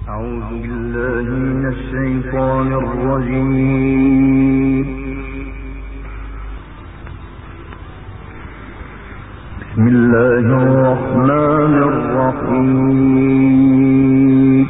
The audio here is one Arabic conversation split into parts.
أعوذ بالله من الشيطان الرجيم. بسم الله الرحمن الرحيم.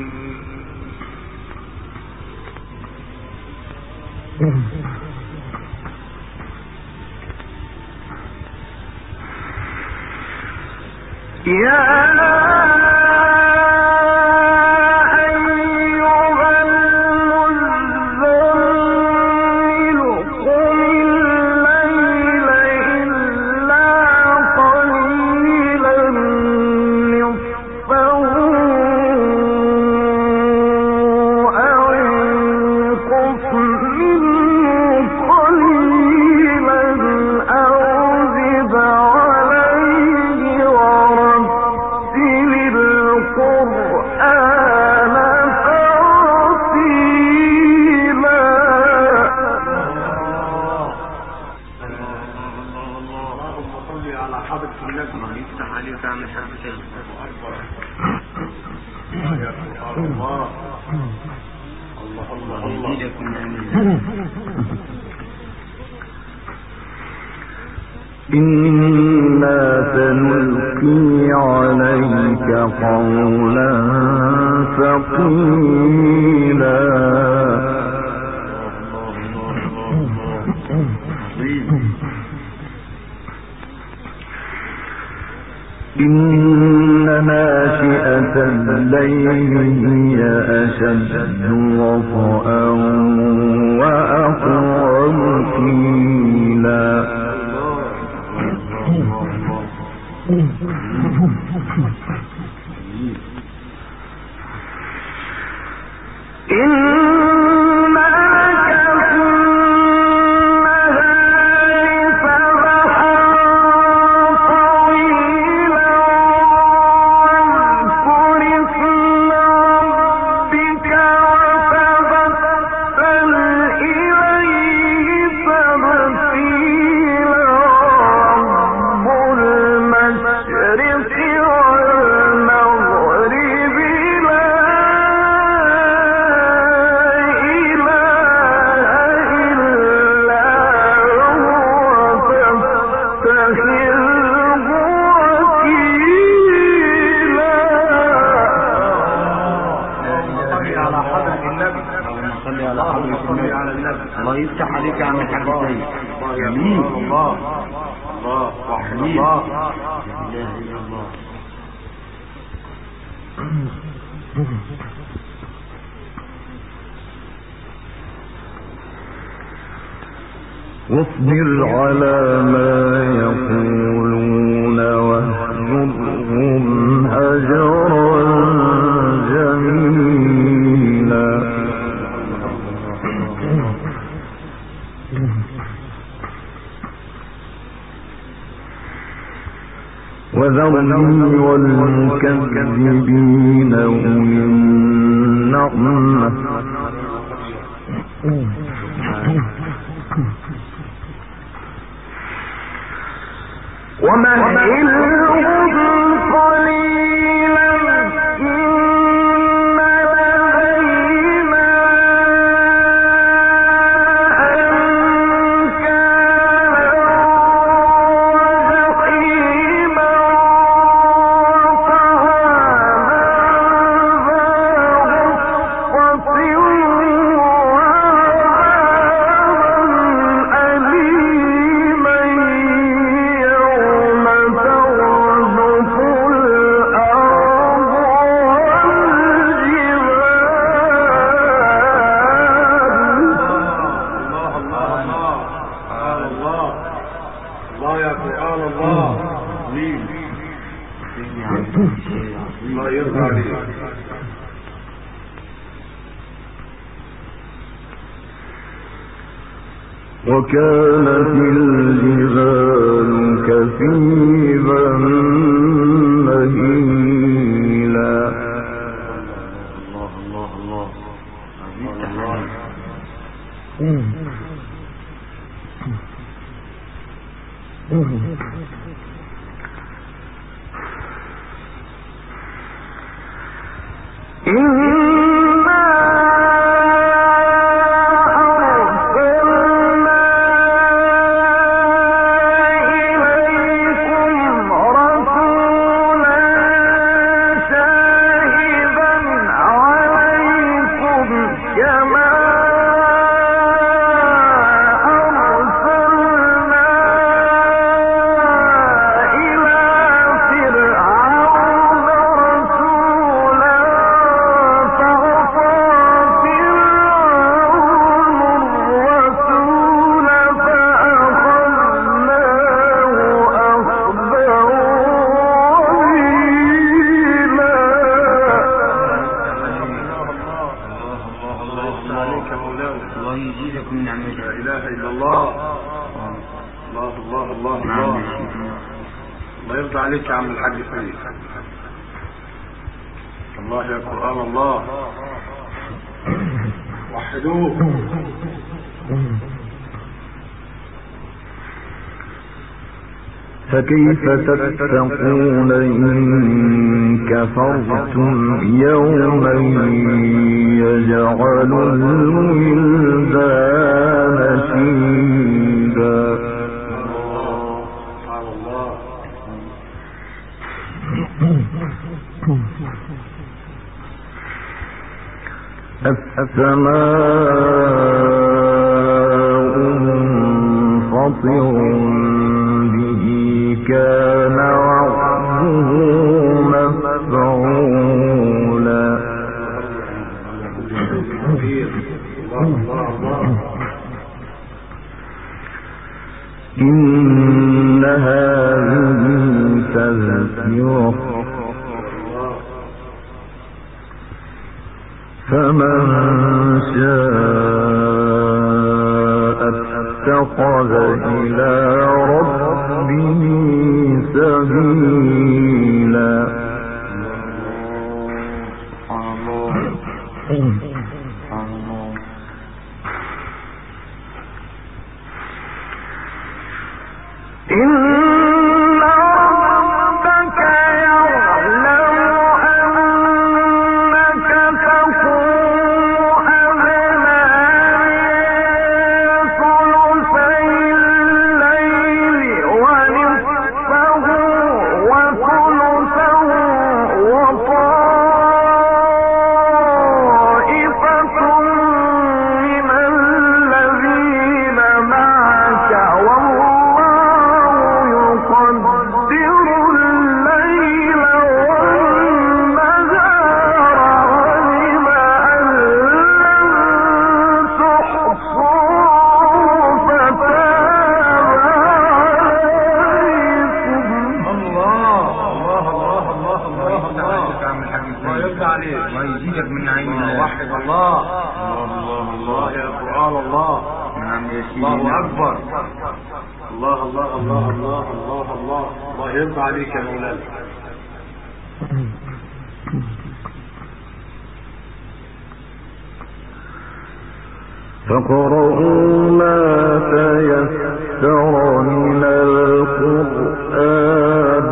إنا سنلقي عليك قولا ثقيلا. إن ناشئة الليل هي أشد وطئا وأقوم قيلا. الله يفتح عليك يا عم الحاج سيد. جميل. الله وحميد. لا اله الا الله. واصبر على ما يقولون واهجرهم هجرا جميلا. وذرني والمكذبين أولي النعمة ومهلهم قليلا إن لدينا أنكالا وجحيما وطعاما ذا غصة وعذابا أليما يوم ترجف الأرض الله يا قرآن الله. الله يرضى عليك. وكانت الجبال كثيبا مهيلا. الله إن من نعمتك. لا اله الا الله. الله الله الله الله. الله يرضى عليك يا عم الحاج سيد. الله يا قرآن الله. وحدوه. فكيف تتقون إن كفرتم يوما يجعل الولدان شيبا. السماء منفطر به كان وعده مفعولا. إن هذه تذكرة فمن شاء اتخذ إلى ربه سبيلا. ويزيدك من نعيمه. وحد الله. الله يا قرآن الله. نعم يا سيدي. الله أكبر. الله الله الله الله الله الله. الله يرضى عليك يا مولانا. فاقرؤوا ما تيسر من القرآن.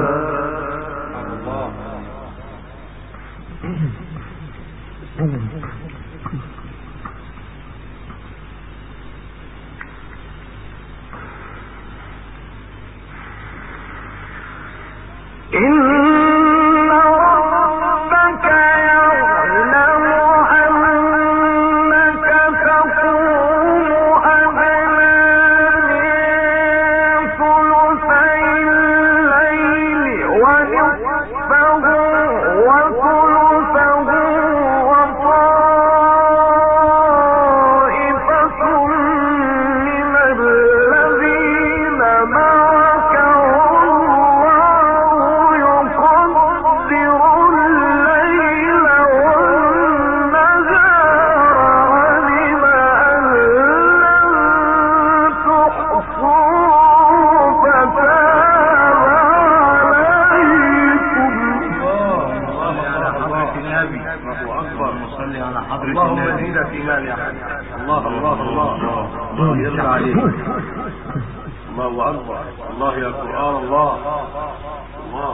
الله أكبر. الله يا قرآن الله. الله.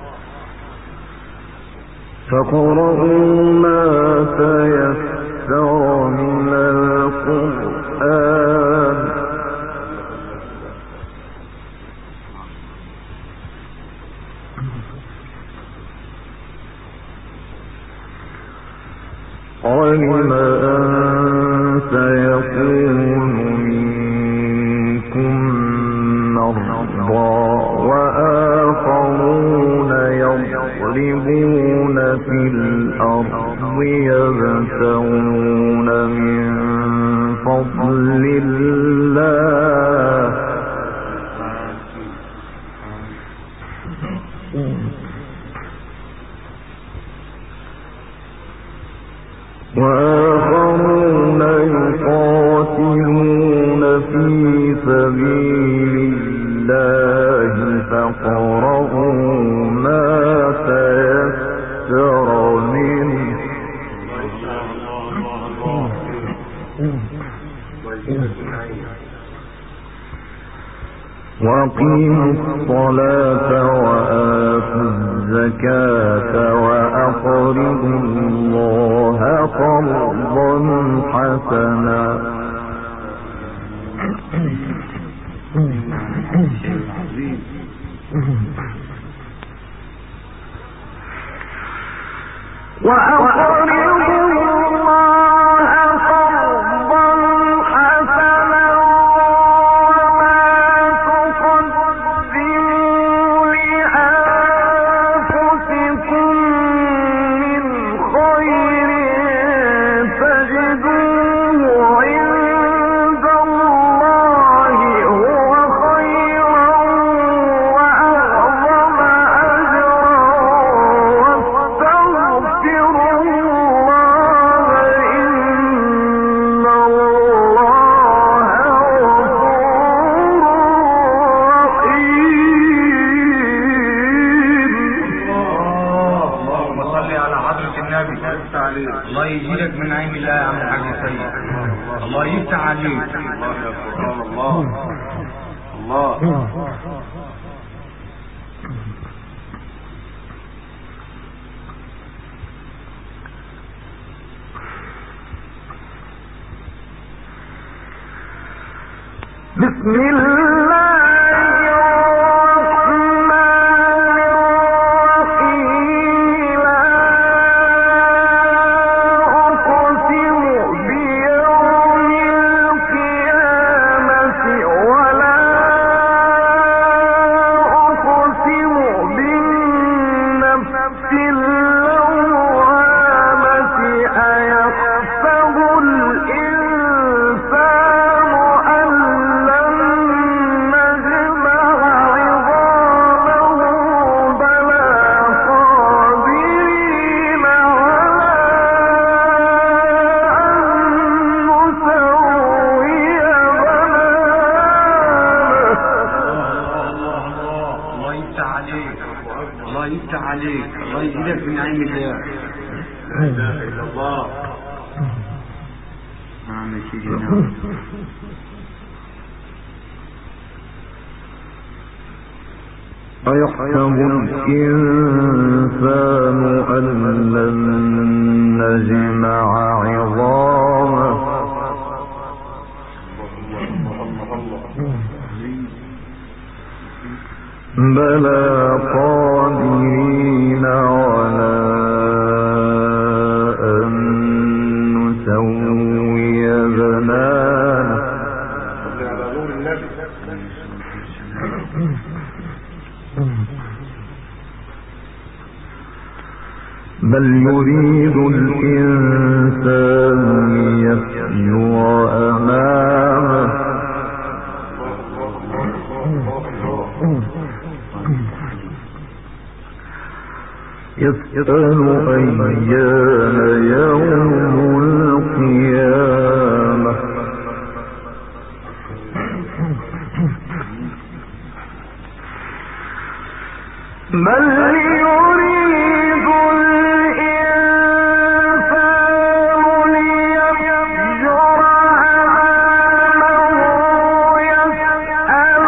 فاقرؤوا ما تيسر من القرآن. علم أن سيكون منكم مرضى وآخرون يضربون في الأرض يبتغون من فضل الله وآخرون يقاتلون وأقيموا الصلاة وآتوا الزكاة وأقرضوا الله قرضا حسنا الله يجيلك من عين الله يا عم الحاج سيد. الله يفتح عليك. الله الله بسم الله أيحسب الإنسان أن لن نجمع عظامه بلى قادرين على أن نسوي بنانه بل يريد الإنسان ليفجر أمامه يسأل أيان يوم القيامة بل يريد الإنسان ليفجر أمامه يسأل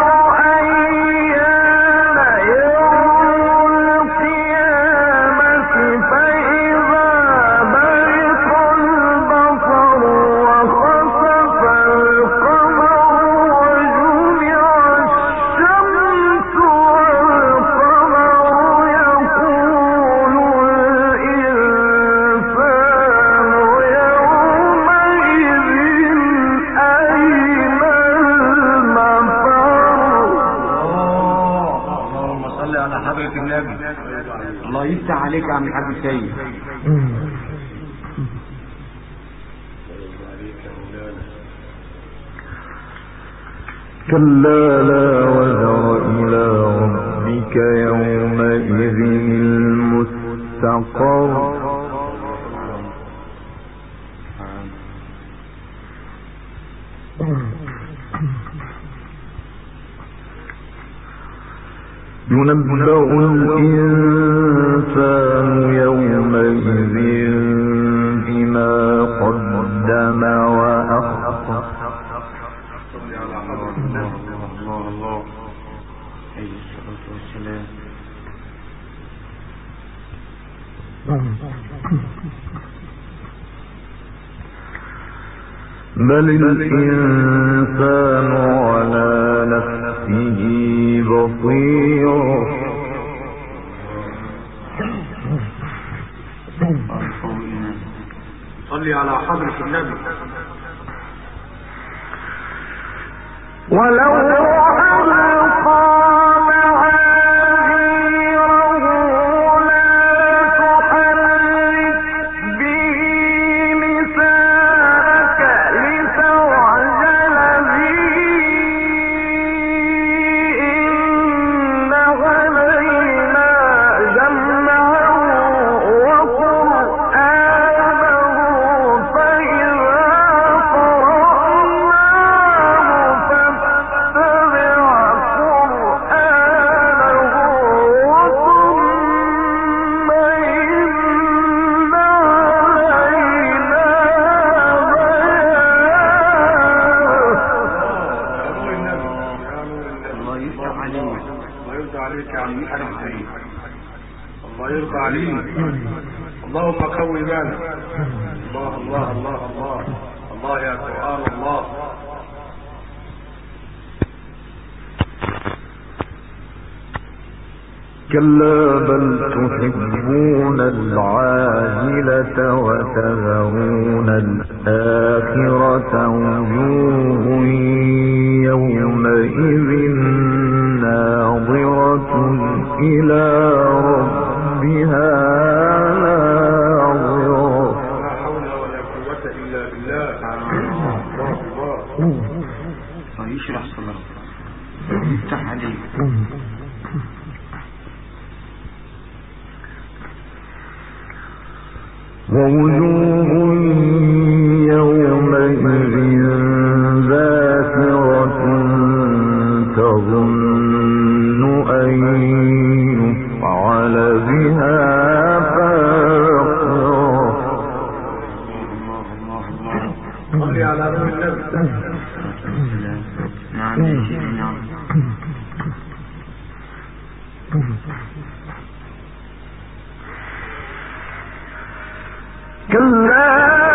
أيان يوم القيامة فإذا برق البصر وخسف القمر وجمع الشمس الله يفتح عليك يا عم الحاج سيد. كلا لا وزر إلى ربك يومئذ المستقر ينبأ الإنسان يومئذ بما قدم وأخر الله الله عليه الصلاة والسلام. بل الإنسان على نفسه بصير. صلي على حضرة النبي. ولو الله يرضى عليك. اللهم قوي بالك. الله الله الله الله الله يا قرآن الله. كلا بل تحبون العاجلة وتذرون الآخرة وجوه يومئذ ناظرة إلى ربها ناظرة. لا حول ولا قوة إلا بالله. الله يشرح صدرك يفتح عليك. ووجوه يومئذ ذاكرة تظن أن يفعل بها فاقرة. صلي على روح النبي. نعم يا سيدي نعم. كلا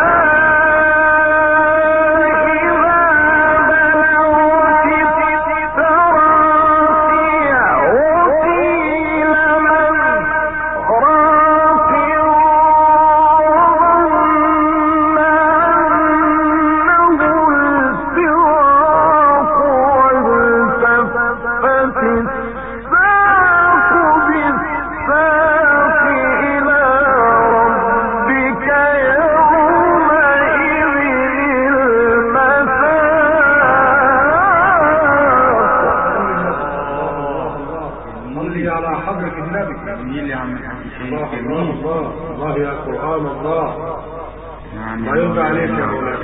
الله يا قرآن الله. ما يرضى عليك يا مولانا.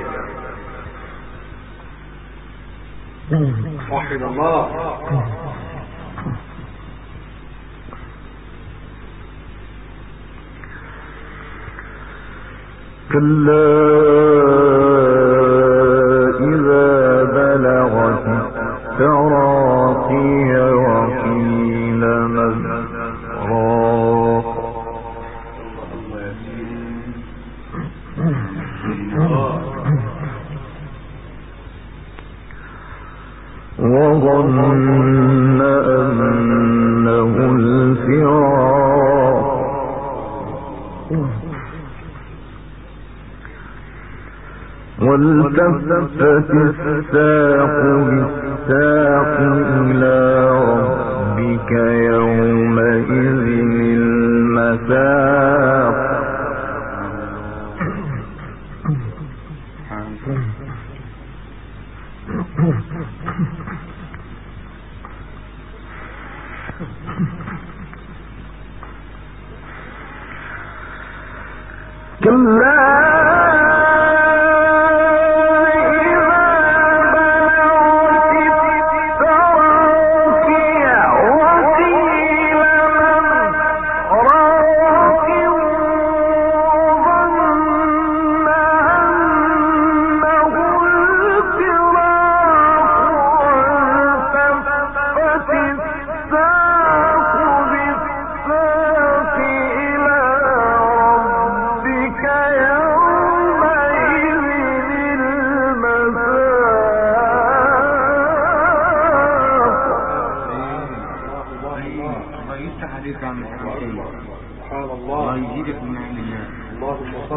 وحد الله. كلا إذا بلغت التراقي وقيل من راق. وظن أنه الفراق والتفت الساق بالساق إلى ربك يومئذ المساق. كلا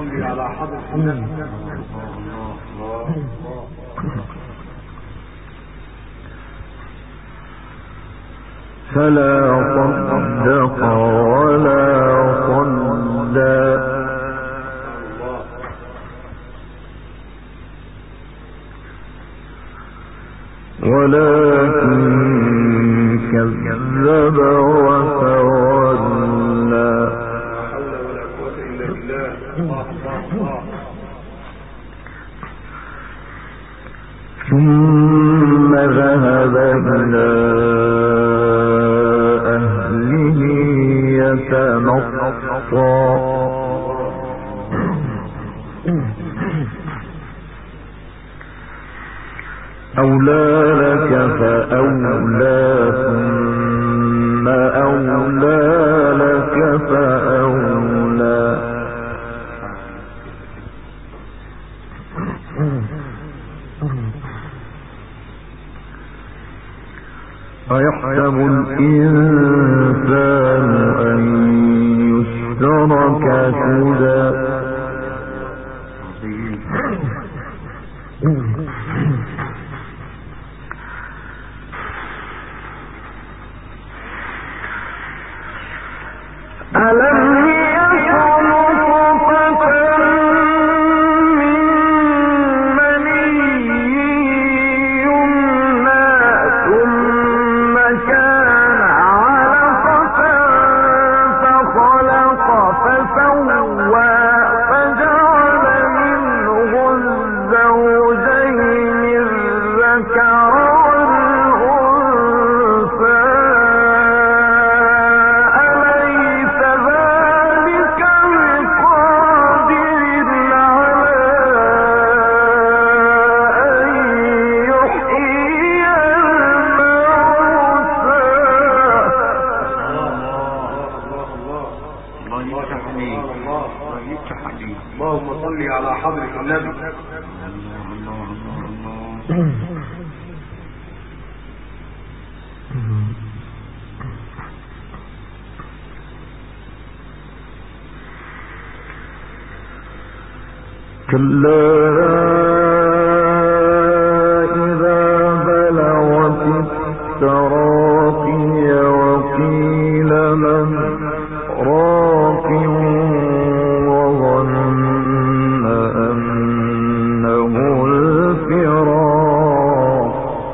صل على حضرة النبي. فلا صدق ولا صلى ولكن كذب وتولى. لا حول ولا قوة إلا بالله. الله الله الله. ثم ذهب إلى أهله يتمطى. أولى لك فأولى ثم أولى لك فأولى. أيحسب الإنسان أن يترك سدى. ألم يكن نطفة من مني يمنى ثم كان علقة فخلق فسوى فجعل منه الزوجين الذكر والأنثى. اللهم صل على حضرة النبي. كلا إذا بلغت التراقي وقيل من راق وظن أنه الفراق.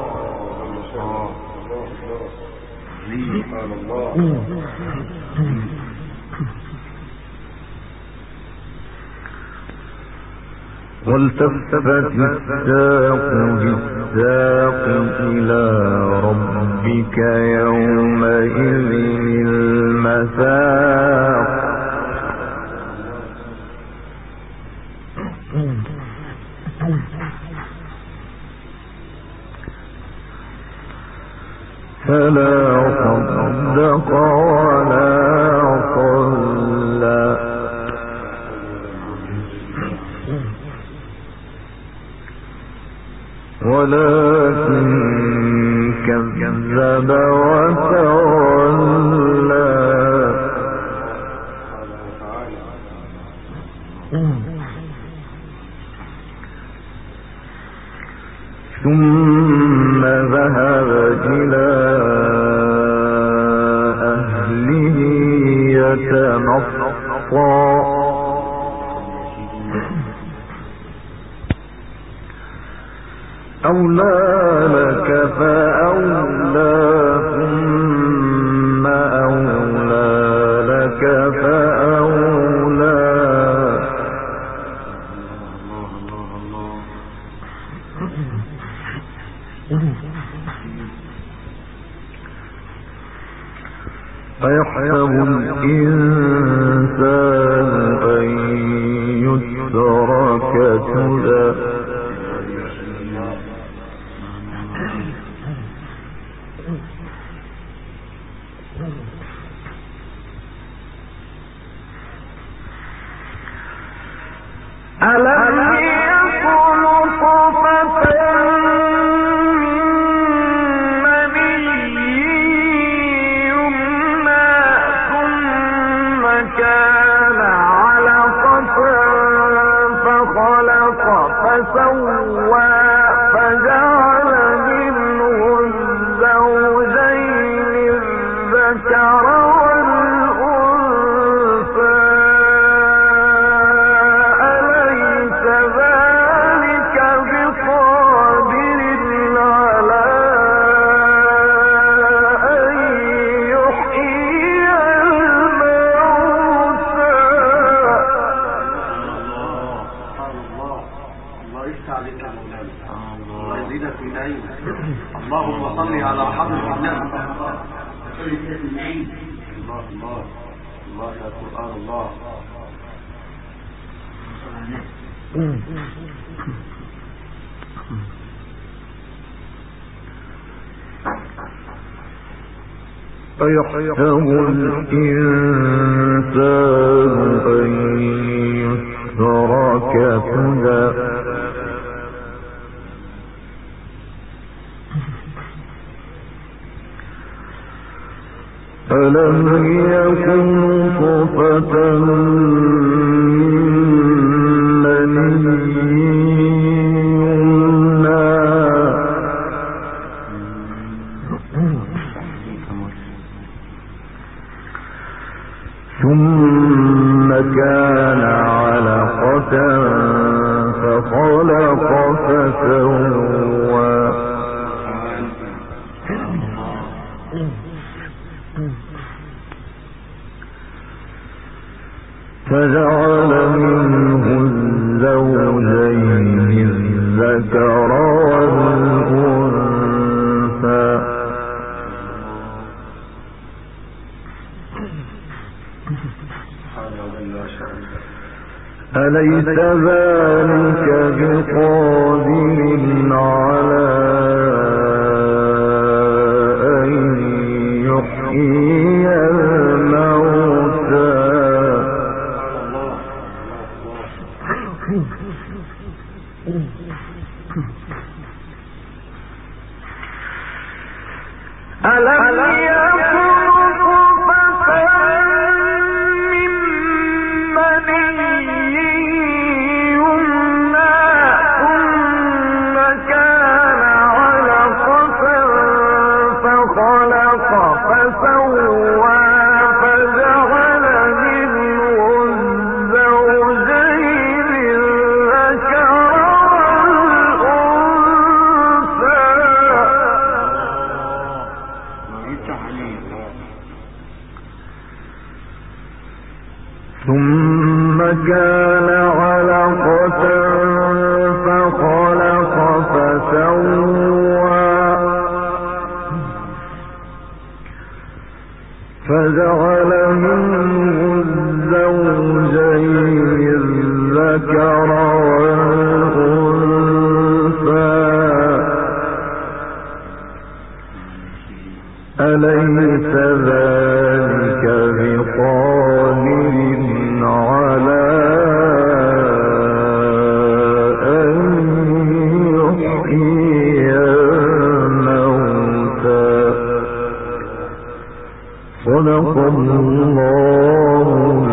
والتفت الساق بالساق إلى ربك يومئذ المساق. فلا صدق ولا صلى ولكن كذب وتولى. ثم ذهب إلى أهله يتمطى. أولى لك فأولى ثم أولى لك فأولى. أيحسب الإنسان أن يترك سدى. ألم يكن نطفة من مني يمنى ثم كان علقة فسوى فجعل منه الزوجين الذكر والأنثى أليس ذلك بقادر على أن يحيي الموتى. الله يفتح عليك يا مولانا، الله يزيدك من عين. اللهم صل على حضرة النبي. الله الله الله يا قرآن الله. أيحسب الإنسان أن يترك سدى ألم يكن نطفة من مني يمنى ثم كان علقة فخلق فسوى فجعل منه الزوجين الذكر والأنثى أليس ذلك بقادر على أن يحيي الموتى. ألم يكن نطفة من مني يمنى ثم كان علقة فخلق فسوى فجعل منه الزوجين الذكر ثم كان علقة فخلق فسوى فجعل منه الزوجين الذكر والأنثى أليس ذلك بقادر على أن يحيي الموتى. صدق الله